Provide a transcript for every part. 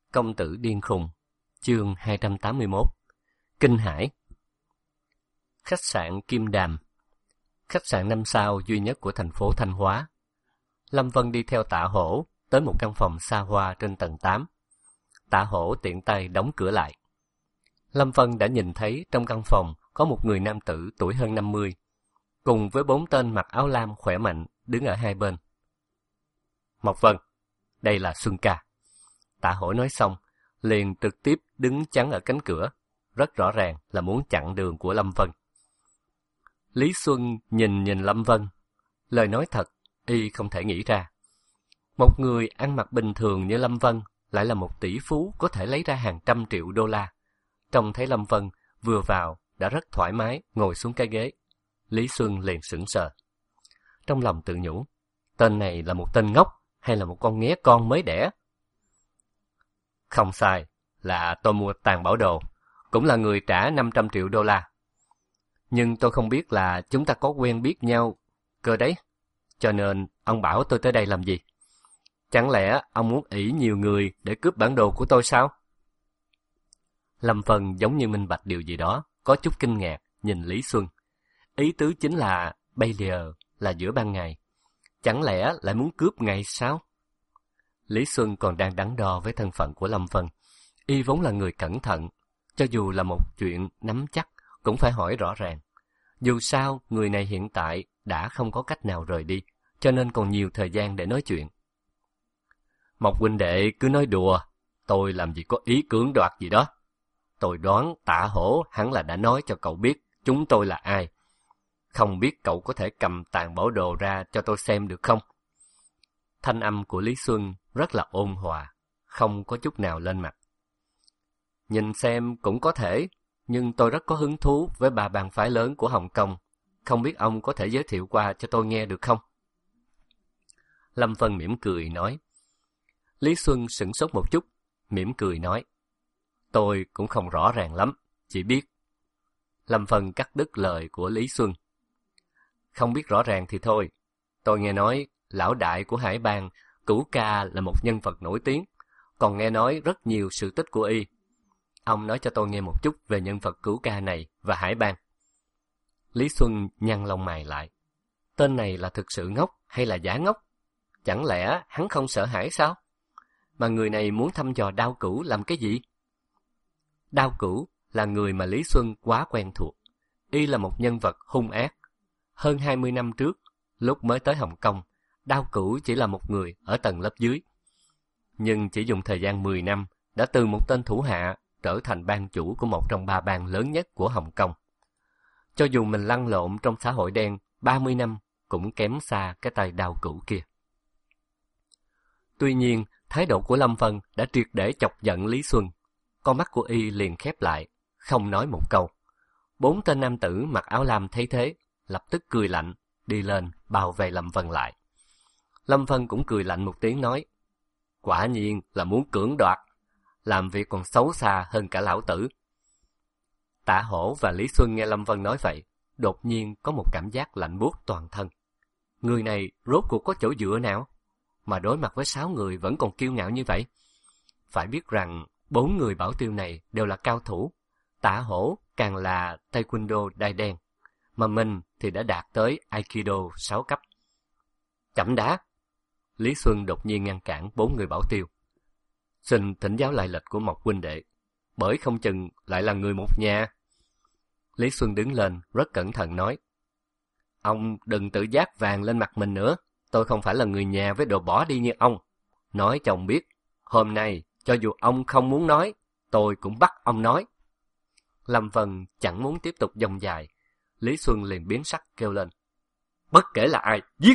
Công tử điên khùng, chương 281. Kinh Hải. Khách sạn Kim Đàm, khách sạn 5 sao duy nhất của thành phố Thanh Hóa. Lâm Vân đi theo Tạ Hổ tới một căn phòng xa hoa trên tầng 8. Tạ Hổ tiện tay đóng cửa lại. Lâm Vân đã nhìn thấy trong căn phòng có một người nam tử tuổi hơn 50, cùng với 4 tên mặc áo lam khỏe mạnh đứng ở hai bên. Mộc Vân, đây là Xuân ca. Tạ Hổ nói xong, liền trực tiếp đứng chắn ở cánh cửa, rất rõ ràng là muốn chặn đường của Lâm Vân. Lý Xuân nhìn Lâm Vân, lời nói thật, y không thể nghĩ ra. Một người ăn mặc bình thường như Lâm Vân lại là một tỷ phú có thể lấy ra hàng trăm triệu đô la. Trông thấy Lâm Vân vừa vào đã rất thoải mái ngồi xuống cái ghế. Lý Xuân liền sững sờ. Trong lòng tự nhủ, tên này là một tên ngốc hay là một con nghé con mới đẻ? Không sai, là tôi mua tàn bảo đồ, cũng là người trả 500 triệu đô la. Nhưng tôi không biết là chúng ta có quen biết nhau cơ đấy, cho nên ông bảo tôi tới đây làm gì? Chẳng lẽ ông muốn ỷ nhiều người để cướp bản đồ của tôi sao? Lâm Vân giống như minh bạch điều gì đó, có chút kinh ngạc nhìn Lý Xuân. Ý tứ chính là bây giờ là giữa ban ngày, chẳng lẽ lại muốn cướp ngày sao? Lý Xuân còn đang đắn đo với thân phận của Lâm Vân. Y vốn là người cẩn thận, cho dù là một chuyện nắm chắc cũng phải hỏi rõ ràng. Dù sao, người này hiện tại đã không có cách nào rời đi, cho nên còn nhiều thời gian để nói chuyện. Mộc huynh đệ cứ nói đùa, tôi làm gì có ý cưỡng đoạt gì đó. Tôi đoán Tạ Hổ hẳn là đã nói cho cậu biết chúng tôi là ai. Không biết cậu có thể cầm tàn bảo đồ ra cho tôi xem được không? Thanh âm của Lý Xuân rất là ôn hòa, không có chút nào lên mặt. Nhìn xem cũng có thể, nhưng tôi rất có hứng thú với ba bang phái lớn của Hồng Kông. Không biết ông có thể giới thiệu qua cho tôi nghe được không? Lâm Vân mỉm cười nói. Lý Xuân sửng sốt một chút, mỉm cười nói. Tôi cũng không rõ ràng lắm, chỉ biết. Lâm Vân cắt đứt lời của Lý Xuân. Không biết rõ ràng thì thôi. Tôi nghe nói lão đại của Hải Bang, Cửu Ca là một nhân vật nổi tiếng, còn nghe nói rất nhiều sự tích của y. Ông nói cho tôi nghe một chút về nhân vật Cửu Ca này và Hải Bang. Lý Xuân nhăn lông mày lại. Tên này là thực sự ngốc hay là giả ngốc? Chẳng lẽ hắn không sợ hãi sao? Mà người này muốn thăm dò Đao Cửu làm cái gì? Đao Cửu là người mà Lý Xuân quá quen thuộc. Y là một nhân vật hung ác. Hơn 20 năm trước, lúc mới tới Hồng Kông, Đao Cửu chỉ là một người ở tầng lớp dưới. Nhưng chỉ dùng thời gian 10 năm, đã từ một tên thủ hạ trở thành bang chủ của một trong ba bang lớn nhất của Hồng Kông. Cho dù mình lăn lộn trong xã hội đen 30 năm, cũng kém xa cái tay Đao Cửu kia. Tuy nhiên, thái độ của Lâm Vân đã triệt để chọc giận Lý Xuân. Con mắt của y liền khép lại, không nói một câu. 4 tên nam tử mặc áo lam thấy thế, lập tức cười lạnh, đi lên bao vây Lâm Vân lại. Lâm Vân cũng cười lạnh một tiếng nói, quả nhiên là muốn cưỡng đoạt, làm việc còn xấu xa hơn cả lão tử. Tạ Hổ và Lý Xuân nghe Lâm Vân nói vậy, đột nhiên có một cảm giác lạnh buốt toàn thân. Người này rốt cuộc có chỗ dựa nào, mà đối mặt với 6 người vẫn còn kiêu ngạo như vậy? Phải biết rằng 4 người bảo tiêu này đều là cao thủ, Tạ Hổ càng là Taekwondo đai đen, mà mình thì đã đạt tới Aikido 6 cấp. Chậm đã! Lý Xuân đột nhiên ngăn cản 4 người bảo tiêu. Xin thỉnh giáo lai lịch của Mộc huynh đệ, bởi không chừng lại là người một nhà. Lý Xuân đứng lên, rất cẩn thận nói. Ông đừng tự giác vàng lên mặt mình nữa, tôi không phải là người nhà với đồ bỏ đi như ông. Nói cho ông biết, hôm nay, cho dù ông không muốn nói, tôi cũng bắt ông nói. Lâm Vân chẳng muốn tiếp tục dông dài. Lý Xuân liền biến sắc kêu lên. Bất kể là ai, giết!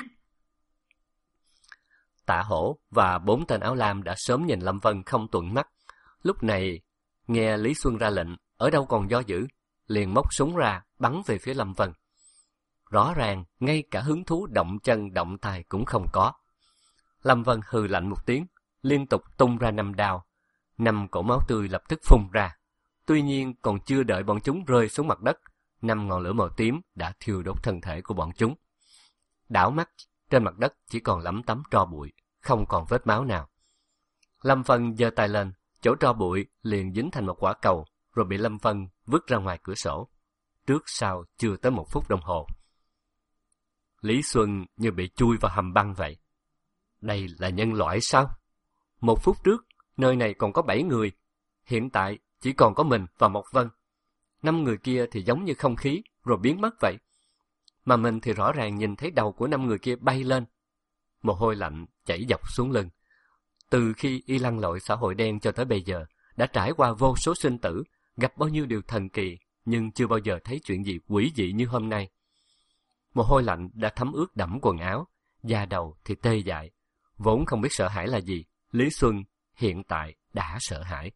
Tạ Hổ và 4 tên áo lam đã sớm nhìn Lâm Vân không thuận mắt. Lúc này, nghe Lý Xuân ra lệnh, ở đâu còn do dự, liền móc súng ra, bắn về phía Lâm Vân. Rõ ràng, ngay cả hứng thú động chân động tay cũng không có. Lâm Vân hừ lạnh một tiếng, liên tục tung ra 5 đao. 5 cỗ máu tươi lập tức phun ra. Tuy nhiên, còn chưa đợi bọn chúng rơi xuống mặt đất, 5 ngọn lửa màu tím đã thiêu đốt thân thể của bọn chúng. Đảo mắt, trên mặt đất chỉ còn lấm tấm tro bụi, không còn vết máu nào. Lâm Vân giơ tay lên, chỗ tro bụi liền dính thành một quả cầu, rồi bị Lâm Vân vứt ra ngoài cửa sổ. Trước sau chưa tới 1 phút đồng hồ. Lý Xuân như bị chui vào hầm băng vậy. Đây là nhân loại sao? 1 phút trước, nơi này còn có 7 người. Hiện tại chỉ còn có mình và Mộc Vân. 5 người kia thì giống như không khí, rồi biến mất vậy. Mà mình thì rõ ràng nhìn thấy đầu của 5 người kia bay lên. Mồ hôi lạnh chảy dọc xuống lưng. Từ khi y lăn lội xã hội đen cho tới bây giờ, đã trải qua vô số sinh tử, gặp bao nhiêu điều thần kỳ, nhưng chưa bao giờ thấy chuyện gì quỷ dị như hôm nay. Mồ hôi lạnh đã thấm ướt đẫm quần áo, da đầu thì tê dại. Vốn không biết sợ hãi là gì, Lý Xuân hiện tại đã sợ hãi.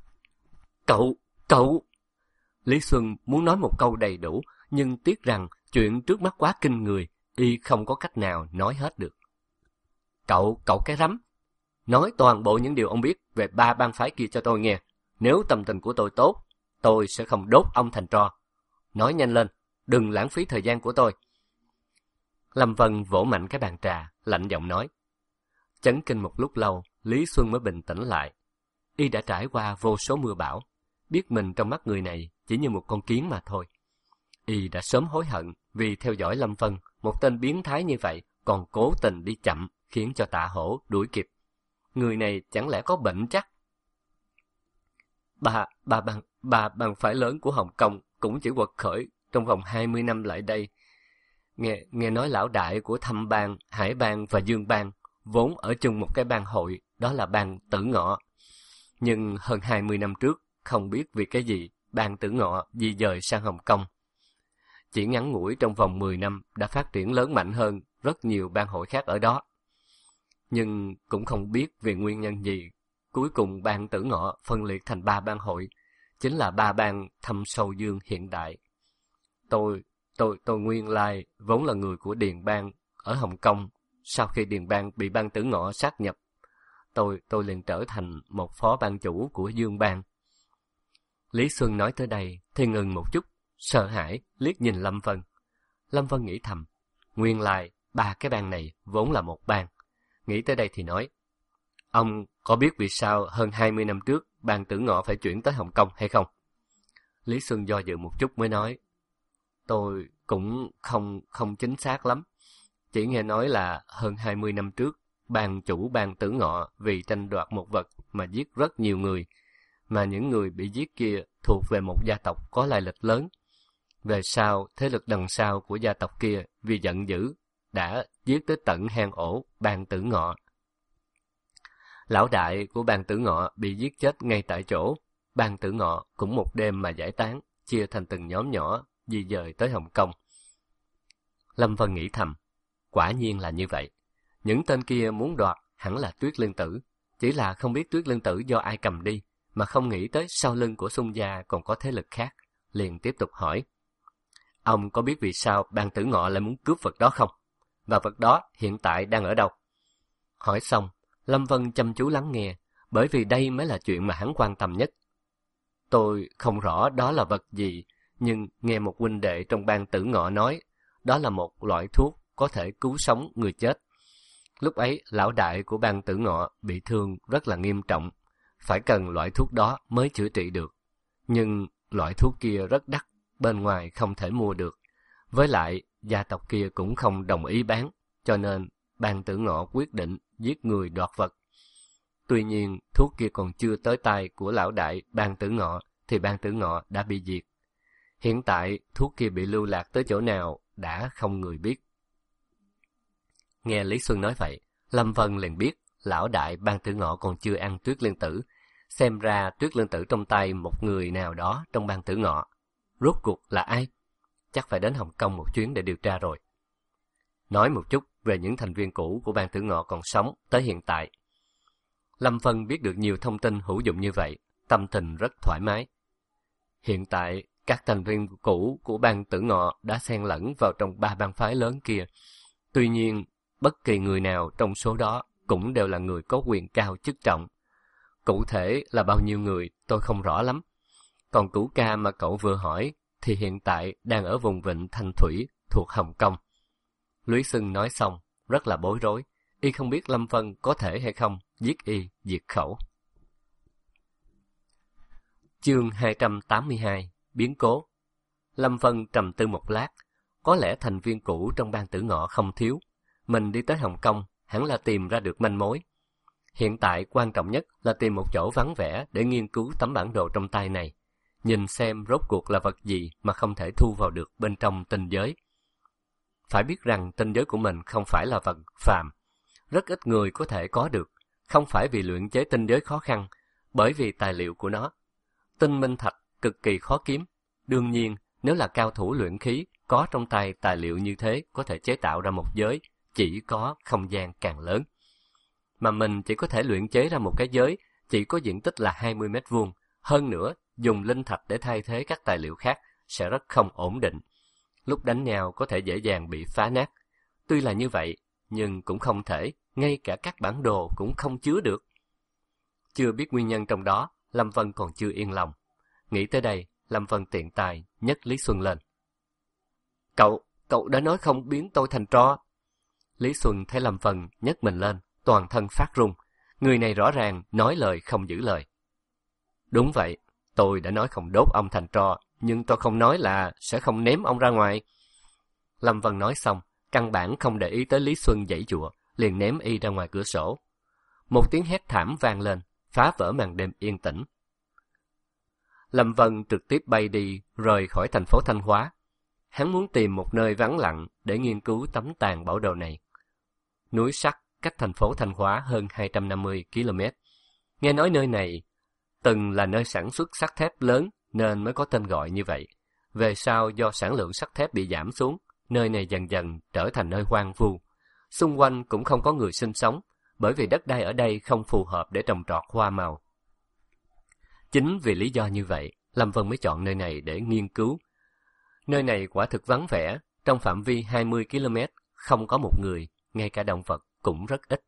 Cậu! Lý Xuân muốn nói một câu đầy đủ, nhưng tiếc rằng chuyện trước mắt quá kinh người, y không có cách nào nói hết được. Cậu cái rắm! Nói toàn bộ những điều ông biết về 3 bang phái kia cho tôi nghe. Nếu tâm tình của tôi tốt, tôi sẽ không đốt ông thành tro. Nói nhanh lên, đừng lãng phí thời gian của tôi. Lâm Vân vỗ mạnh cái bàn trà, lạnh giọng nói. Chấn kinh một lúc lâu, Lý Xuân mới bình tĩnh lại. Y đã trải qua vô số mưa bão, biết mình trong mắt người này chỉ như một con kiến mà thôi. Y đã sớm hối hận vì theo dõi Lâm Vân, một tên biến thái như vậy, còn cố tình đi chậm, khiến cho Tạ Hổ đuổi kịp. Người này chẳng lẽ có bệnh chắc? Bà bang phái lớn của Hồng Kông cũng chỉ quật khởi trong vòng 20 năm lại đây. Nghe nói lão đại của Thâm Bang, Hải Bang và Dương Bang vốn ở chung một cái bang hội, đó là bang Tử Ngọ. Nhưng hơn 20 năm trước, không biết vì cái gì, bang Tử Ngọ di dời sang Hồng Kông. Chỉ ngắn ngủi trong vòng 10 năm đã phát triển lớn mạnh hơn rất nhiều bang hội khác ở đó. Nhưng cũng không biết vì nguyên nhân gì, cuối cùng bang Tử Ngọ phân liệt thành 3 bang hội, chính là 3 bang Thâm Sâu Dương hiện đại. Tôi nguyên lai vốn là người của Điền Bang ở Hồng Kông. Sau khi Điền Bang bị bang Tử Ngọ sát nhập, tôi liền trở thành một phó bang chủ của Dương Bang. Lý Xuân nói tới đây thì ngừng một chút, sợ hãi liếc nhìn Lâm Vân. Lâm Vân nghĩ thầm, nguyên lai 3 cái bang này vốn là một bang. Nghĩ tới đây thì nói, ông có biết vì sao hơn 20 năm trước bang Tử Ngọ phải chuyển tới Hồng Kông hay không? Lý Xuân do dự một chút mới nói, tôi cũng không chính xác lắm. Chỉ nghe nói là hơn 20 năm trước, bang chủ bang Tử Ngọ vì tranh đoạt một vật mà giết rất nhiều người, mà những người bị giết kia thuộc về một gia tộc có lai lịch lớn. Về sau, thế lực đằng sau của gia tộc kia vì giận dữ đã giết tới tận hang ổ bang Tử Ngọ. Lão đại của bang Tử Ngọ bị giết chết ngay tại chỗ. Bang Tử Ngọ cũng một đêm mà giải tán, chia thành từng nhóm nhỏ, di dời tới Hồng Kông. Lâm Vân nghĩ thầm, quả nhiên là như vậy. Những tên kia muốn đoạt hẳn là Tuyết Liên Tử, chỉ là không biết Tuyết Liên Tử do ai cầm đi, mà không nghĩ tới sau lưng của Xung gia còn có thế lực khác, liền tiếp tục hỏi. Ông có biết vì sao bang Tử Ngọ lại muốn cướp vật đó không? Và vật đó hiện tại đang ở đâu? Hỏi xong, Lâm Vân chăm chú lắng nghe, bởi vì đây mới là chuyện mà hắn quan tâm nhất. Tôi không rõ đó là vật gì, nhưng nghe một huynh đệ trong bang Tử Ngọ nói, đó là một loại thuốc có thể cứu sống người chết. Lúc ấy, lão đại của bang Tử Ngọ bị thương rất là nghiêm trọng, phải cần loại thuốc đó mới chữa trị được. Nhưng loại thuốc kia rất đắt, bên ngoài không thể mua được. Với lại, gia tộc kia cũng không đồng ý bán, cho nên bang Tử Ngọ quyết định giết người đoạt vật. Tuy nhiên, thuốc kia còn chưa tới tay của lão đại bang Tử Ngọ, thì bang Tử Ngọ đã bị diệt. Hiện tại, thuốc kia bị lưu lạc tới chỗ nào đã không người biết. Nghe Lý Xuân nói vậy, Lâm Vân liền biết lão đại bang Tử Ngọ còn chưa ăn Tuyết Liên Tử. Xem ra Tuyết Liên Tử trong tay một người nào đó trong bang Tử Ngọ. Rốt cuộc là ai? Chắc phải đến Hồng Kông một chuyến để điều tra rồi. Nói một chút về những thành viên cũ của bang Tử Ngọ còn sống tới hiện tại. Lâm Vân biết được nhiều thông tin hữu dụng như vậy, tâm tình rất thoải mái. Hiện tại, các thành viên cũ của bang Tử Ngọ đã xen lẫn vào trong 3 bang phái lớn kia. Tuy nhiên, bất kỳ người nào trong số đó cũng đều là người có quyền cao chức trọng. Cụ thể là bao nhiêu người tôi không rõ lắm. Còn Cửu Ca mà cậu vừa hỏi thì hiện tại đang ở vùng vịnh Thanh Thủy thuộc Hồng Kông. Lý Xuân nói xong, rất là bối rối. Y không biết Lâm Vân có thể hay không giết y diệt khẩu. Chương 282, biến cố. Lâm Vân trầm tư một lát, có lẽ thành viên cũ trong ban Tử Ngọ không thiếu. Mình đi tới Hồng Kông, hẳn là tìm ra được manh mối. Hiện tại quan trọng nhất là tìm một chỗ vắng vẻ để nghiên cứu tấm bản đồ trong tay này. Nhìn xem rốt cuộc là vật gì mà không thể thu vào được bên trong tinh giới. Phải biết rằng tinh giới của mình không phải là vật phàm. Rất ít người có thể có được, không phải vì luyện chế tinh giới khó khăn, bởi vì tài liệu của nó. Tinh minh thạch cực kỳ khó kiếm. Đương nhiên, nếu là cao thủ luyện khí, có trong tay tài liệu như thế có thể chế tạo ra một giới, chỉ có không gian càng lớn. Mà mình chỉ có thể luyện chế ra một cái giới, chỉ có diện tích là 20 mét vuông. Hơn nữa, dùng linh thạch để thay thế các tài liệu khác sẽ rất không ổn định. Lúc đánh nhau có thể dễ dàng bị phá nát. Tuy là như vậy, nhưng cũng không thể, ngay cả các bản đồ cũng không chứa được. Chưa biết nguyên nhân trong đó, Lâm Vân còn chưa yên lòng. Nghĩ tới đây, Lâm Vân tiện tay nhấc Lý Xuân lên. Cậu đã nói không biến tôi thành tro. Lý Xuân thấy Lâm Vân nhấc mình lên, toàn thân phát run. Người này rõ ràng nói lời không giữ lời. Đúng vậy, tôi đã nói không đốt ông thành tro, nhưng tôi không nói là sẽ không ném ông ra ngoài. Lâm Vân nói xong, căn bản không để ý tới Lý Xuân giãy giụa, liền ném y ra ngoài cửa sổ. Một tiếng hét thảm vang lên, phá vỡ màn đêm yên tĩnh. Lâm Vân trực tiếp bay đi, rời khỏi thành phố Thanh Hóa. Hắn muốn tìm một nơi vắng lặng để nghiên cứu tấm tàn bảo đồ này. Núi sắt cách thành phố Thanh Hóa hơn 250 km. Nghe nói nơi này từng là nơi sản xuất sắt thép lớn nên mới có tên gọi như vậy. Về sau do sản lượng sắt thép bị giảm xuống, nơi này dần dần trở thành nơi hoang vu. Xung quanh cũng không có người sinh sống, bởi vì đất đai ở đây không phù hợp để trồng trọt hoa màu. Chính vì lý do như vậy, Lâm Vân mới chọn nơi này để nghiên cứu. Nơi này quả thực vắng vẻ, trong phạm vi 20 km, không có một người, ngay cả động vật cũng rất ít.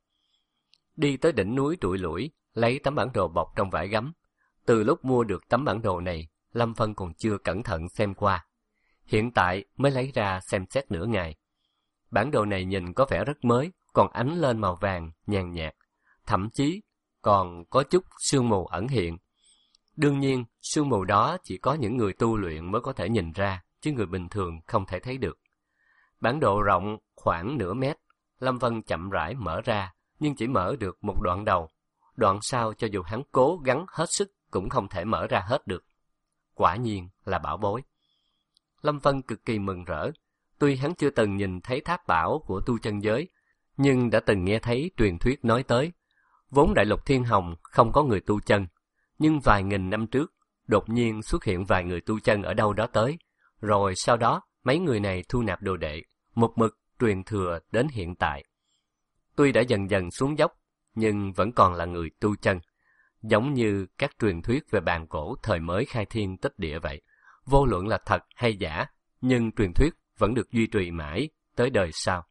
Đi tới đỉnh núi trụi lủi, lấy tấm bản đồ bọc trong vải gấm. Từ lúc mua được tấm bản đồ này, Lâm Vân còn chưa cẩn thận xem qua. Hiện tại mới lấy ra xem xét nửa ngày. Bản đồ này nhìn có vẻ rất mới, còn ánh lên màu vàng, nhàn nhạt. Thậm chí còn có chút sương mù ẩn hiện. Đương nhiên, sương mù đó chỉ có những người tu luyện mới có thể nhìn ra, chứ người bình thường không thể thấy được. Bản đồ rộng khoảng nửa mét, Lâm Vân chậm rãi mở ra, nhưng chỉ mở được một đoạn đầu. Đoạn sau cho dù hắn cố gắng hết sức cũng không thể mở ra hết được. Quả nhiên là bảo bối. Lâm Vân cực kỳ mừng rỡ. Tuy hắn chưa từng nhìn thấy tháp bảo của tu chân giới, nhưng đã từng nghe thấy truyền thuyết nói tới. Vốn đại lục Thiên Hồng không có người tu chân, nhưng vài nghìn năm trước, đột nhiên xuất hiện vài người tu chân ở đâu đó tới. Rồi sau đó, mấy người này thu nạp đồ đệ, một mực truyền thừa đến hiện tại. Tuy đã dần dần xuống dốc, nhưng vẫn còn là người tu chân. Giống như các truyền thuyết về bàn cổ thời mới khai thiên tích địa vậy. Vô luận là thật hay giả, nhưng truyền thuyết vẫn được duy trì mãi tới đời sau.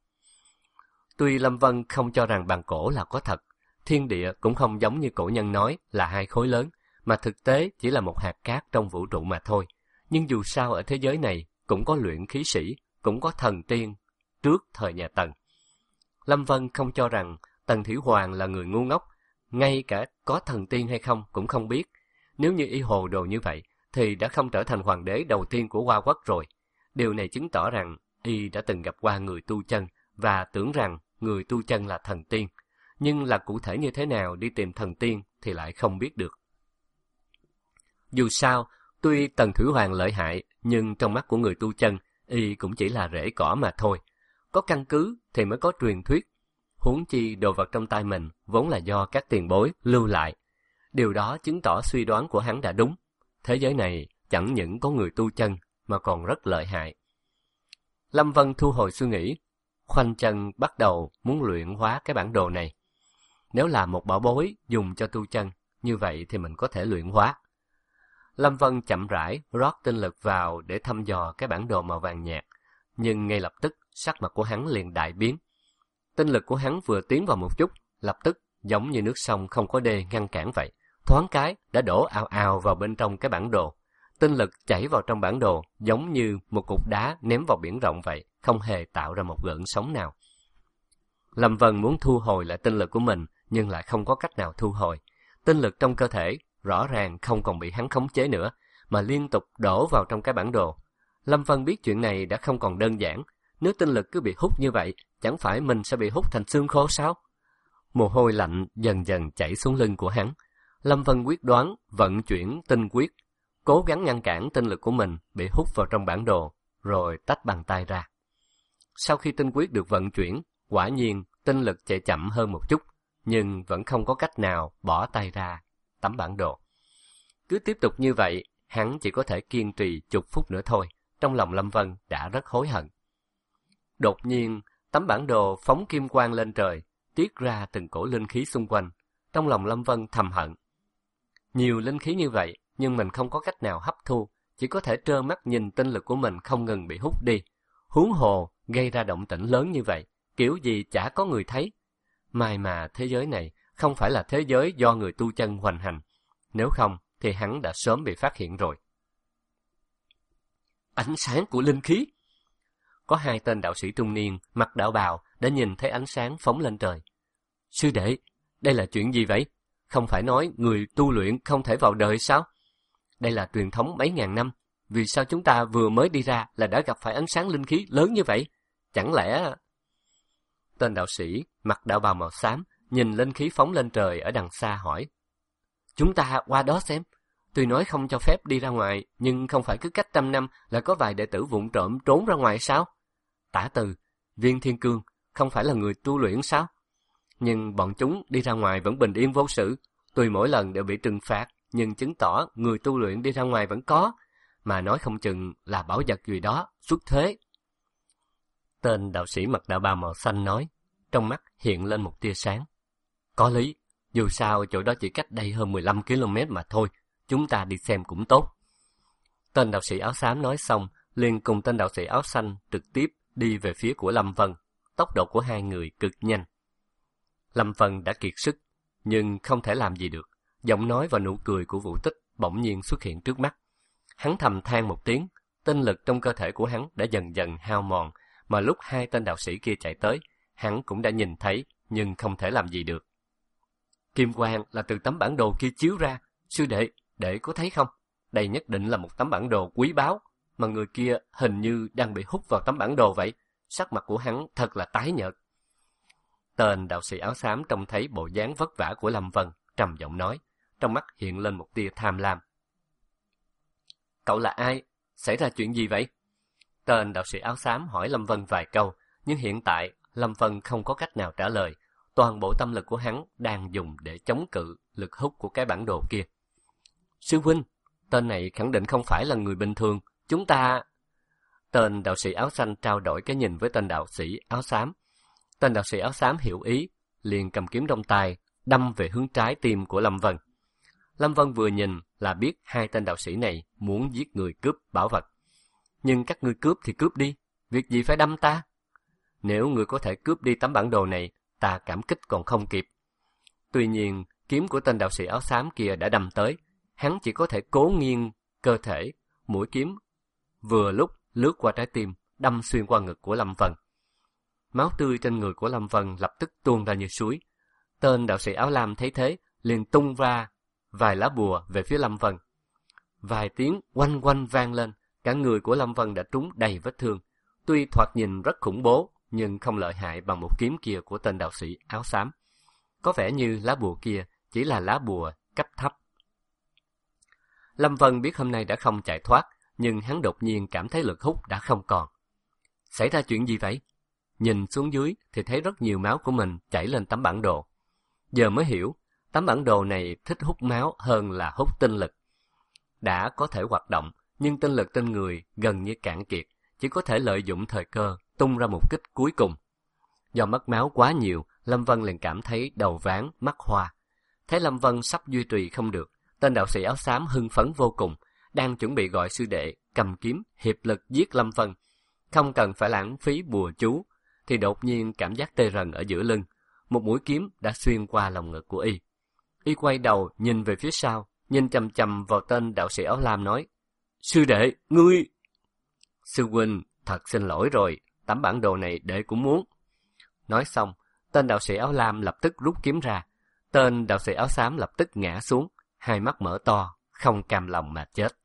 Tuy Lâm Vân không cho rằng bàn cổ là có thật, thiên địa cũng không giống như cổ nhân nói là hai khối lớn, mà thực tế chỉ là một hạt cát trong vũ trụ mà thôi. Nhưng dù sao ở thế giới này cũng có luyện khí sĩ, cũng có thần tiên trước thời nhà Tần. Lâm Vân không cho rằng Tần Thủy Hoàng là người ngu ngốc, ngay cả có thần tiên hay không cũng không biết. Nếu như y hồ đồ như vậy, thì đã không trở thành hoàng đế đầu tiên của Hoa Quốc rồi. Điều này chứng tỏ rằng y đã từng gặp qua người tu chân và tưởng rằng người tu chân là thần tiên. Nhưng là cụ thể như thế nào đi tìm thần tiên thì lại không biết được. Dù sao, tuy Tần Thủy Hoàng lợi hại, nhưng trong mắt của người tu chân, y cũng chỉ là rễ cỏ mà thôi. Có căn cứ thì mới có truyền thuyết. Huống chi đồ vật trong tay mình vốn là do các tiền bối lưu lại. Điều đó chứng tỏ suy đoán của hắn đã đúng. Thế giới này chẳng những có người tu chân mà còn rất lợi hại. Lâm Vân thu hồi suy nghĩ, khoanh chân bắt đầu muốn luyện hóa cái bản đồ này. Nếu là một bảo bối dùng cho tu chân, như vậy thì mình có thể luyện hóa. Lâm Vân chậm rãi rót tinh lực vào để thăm dò cái bản đồ màu vàng nhạt, nhưng ngay lập tức sắc mặt của hắn liền đại biến. Tinh lực của hắn vừa tiến vào một chút, lập tức giống như nước sông không có đê ngăn cản vậy, thoáng cái đã đổ ào ào vào bên trong cái bản đồ. Tinh lực chảy vào trong bản đồ giống như một cục đá ném vào biển rộng vậy, không hề tạo ra một gợn sóng nào. Lâm Vân muốn thu hồi lại tinh lực của mình, nhưng lại không có cách nào thu hồi. Tinh lực trong cơ thể rõ ràng không còn bị hắn khống chế nữa, mà liên tục đổ vào trong cái bản đồ. Lâm Vân biết chuyện này đã không còn đơn giản. Nếu tinh lực cứ bị hút như vậy, chẳng phải mình sẽ bị hút thành xương khô sao? Mồ hôi lạnh dần dần chảy xuống lưng của hắn. Lâm Vân quyết đoán vận chuyển tinh quyết, cố gắng ngăn cản tinh lực của mình bị hút vào trong bản đồ, rồi tách bàn tay ra. Sau khi tinh quyết được vận chuyển, quả nhiên tinh lực chạy chậm hơn một chút, nhưng vẫn không có cách nào bỏ tay ra tấm bản đồ. Cứ tiếp tục như vậy, hắn chỉ có thể kiên trì chục phút nữa thôi. Trong lòng Lâm Vân đã rất hối hận. Đột nhiên, tấm bản đồ phóng kim quang lên trời, tiết ra từng cổ linh khí xung quanh. Trong lòng Lâm Vân thầm hận. Nhiều linh khí như vậy, nhưng mình không có cách nào hấp thu, chỉ có thể trơ mắt nhìn tinh lực của mình không ngừng bị hút đi. Huống hồ gây ra động tĩnh lớn như vậy, kiểu gì chả có người thấy. May mà thế giới này không phải là thế giới do người tu chân hoành hành, nếu không thì hắn đã sớm bị phát hiện rồi. Ánh sáng của linh khí. Có hai tên đạo sĩ trung niên mặc đạo bào đã nhìn thấy ánh sáng phóng lên trời. Sư đệ, đây là chuyện gì vậy? Không phải nói người tu luyện không thể vào đời sao? Đây là truyền thống mấy ngàn năm, vì sao chúng ta vừa mới đi ra là đã gặp phải ánh sáng linh khí lớn như vậy? Chẳng lẽ... Tên đạo sĩ mặc đạo bào màu xám nhìn linh khí phóng lên trời ở đằng xa hỏi. Chúng ta qua đó xem. Tuy nói không cho phép đi ra ngoài, nhưng không phải cứ cách 100 năm là có vài đệ tử vụng trộm trốn ra ngoài sao? Tả Từ, Viên Thiên Cương, không phải là người tu luyện sao? Nhưng bọn chúng đi ra ngoài vẫn bình yên vô sự. Tuy mỗi lần đều bị trừng phạt, nhưng chứng tỏ người tu luyện đi ra ngoài vẫn có. Mà nói không chừng là bảo vật gì đó, xuất thế. Tên đạo sĩ mặc đạo bào màu xanh nói, trong mắt hiện lên một tia sáng. Có lý, dù sao chỗ đó chỉ cách đây hơn 15 km mà thôi, chúng ta đi xem cũng tốt. Tên đạo sĩ áo xám nói xong, liền cùng tên đạo sĩ áo xanh trực tiếp đi về phía của Lâm Vân. Tốc độ của hai người cực nhanh. Lâm Vân đã kiệt sức, nhưng không thể làm gì được. Giọng nói và nụ cười của Vũ Tích bỗng nhiên xuất hiện trước mắt. Hắn thầm than một tiếng, tinh lực trong cơ thể của hắn đã dần dần hao mòn, mà lúc hai tên đạo sĩ kia chạy tới, hắn cũng đã nhìn thấy, nhưng không thể làm gì được. Kim quang là từ tấm bản đồ kia chiếu ra. Sư đệ có thấy không? Đây nhất định là một tấm bản đồ quý báu, mà người kia hình như đang bị hút vào tấm bản đồ vậy. Sắc mặt của hắn thật là tái nhợt. Tên đạo sĩ áo xám trông thấy bộ dáng vất vả của Lâm Vân, trầm giọng nói, trong mắt hiện lên một tia tham lam. Cậu là ai? Xảy ra chuyện gì vậy? Tên đạo sĩ áo xám hỏi Lâm Vân vài câu, nhưng hiện tại Lâm Vân không có cách nào trả lời. Toàn bộ tâm lực của hắn đang dùng để chống cự lực hút của cái bản đồ kia. Sư huynh, tên này khẳng định không phải là người bình thường. Chúng ta... Tên đạo sĩ áo xanh trao đổi cái nhìn với tên đạo sĩ áo xám. Tên đạo sĩ áo xám hiểu ý, liền cầm kiếm trong tay, đâm về hướng trái tim của Lâm Vân. Lâm Vân vừa nhìn là biết hai tên đạo sĩ này muốn giết người cướp bảo vật. Nhưng các ngươi cướp thì cướp đi, việc gì phải đâm ta? Nếu ngươi có thể cướp đi tấm bản đồ này, ta cảm kích còn không kịp. Tuy nhiên, kiếm của tên đạo sĩ áo xám kia đã đâm tới, hắn chỉ có thể cố nghiêng cơ thể, mũi kiếm vừa lúc lướt qua trái tim, đâm xuyên qua ngực của Lâm Vân. Máu tươi trên người của Lâm Vân lập tức tuôn ra như suối. Tên đạo sĩ áo lam thấy thế, liền tung ra vài lá bùa về phía Lâm Vân. Vài tiếng oanh oanh vang lên, cả người của Lâm Vân đã trúng đầy vết thương. Tuy thoạt nhìn rất khủng bố, nhưng không lợi hại bằng một kiếm kia của tên đạo sĩ áo xám. Có vẻ như lá bùa kia chỉ là lá bùa cấp thấp. Lâm Vân biết hôm nay đã không chạy thoát, nhưng hắn đột nhiên cảm thấy lực hút đã không còn. Xảy ra chuyện gì vậy? Nhìn xuống dưới thì thấy rất nhiều máu của mình chảy lên tấm bản đồ. Giờ mới hiểu, tấm bản đồ này thích hút máu hơn là hút tinh lực. Đã có thể hoạt động, nhưng tinh lực trên người gần như cạn kiệt, chỉ có thể lợi dụng thời cơ tung ra một kích cuối cùng. Do mất máu quá nhiều, Lâm Vân liền cảm thấy đầu váng, mắt hoa. Thấy Lâm Vân sắp duy trì không được, tên đạo sĩ áo xám hưng phấn vô cùng, đang chuẩn bị gọi sư đệ cầm kiếm hiệp lực giết Lâm Vân, không cần phải lãng phí bùa chú, thì đột nhiên cảm giác tê rần ở giữa lưng, một mũi kiếm đã xuyên qua lòng ngực của y. Y quay đầu nhìn về phía sau, nhìn chằm chằm vào tên đạo sĩ áo lam nói: Sư đệ, ngươi... Sư huynh, thật xin lỗi rồi, tấm bản đồ này đệ cũng muốn. Nói xong, tên đạo sĩ áo lam lập tức rút kiếm ra. Tên đạo sĩ áo xám lập tức ngã xuống, hai mắt mở to, không cam lòng mà chết.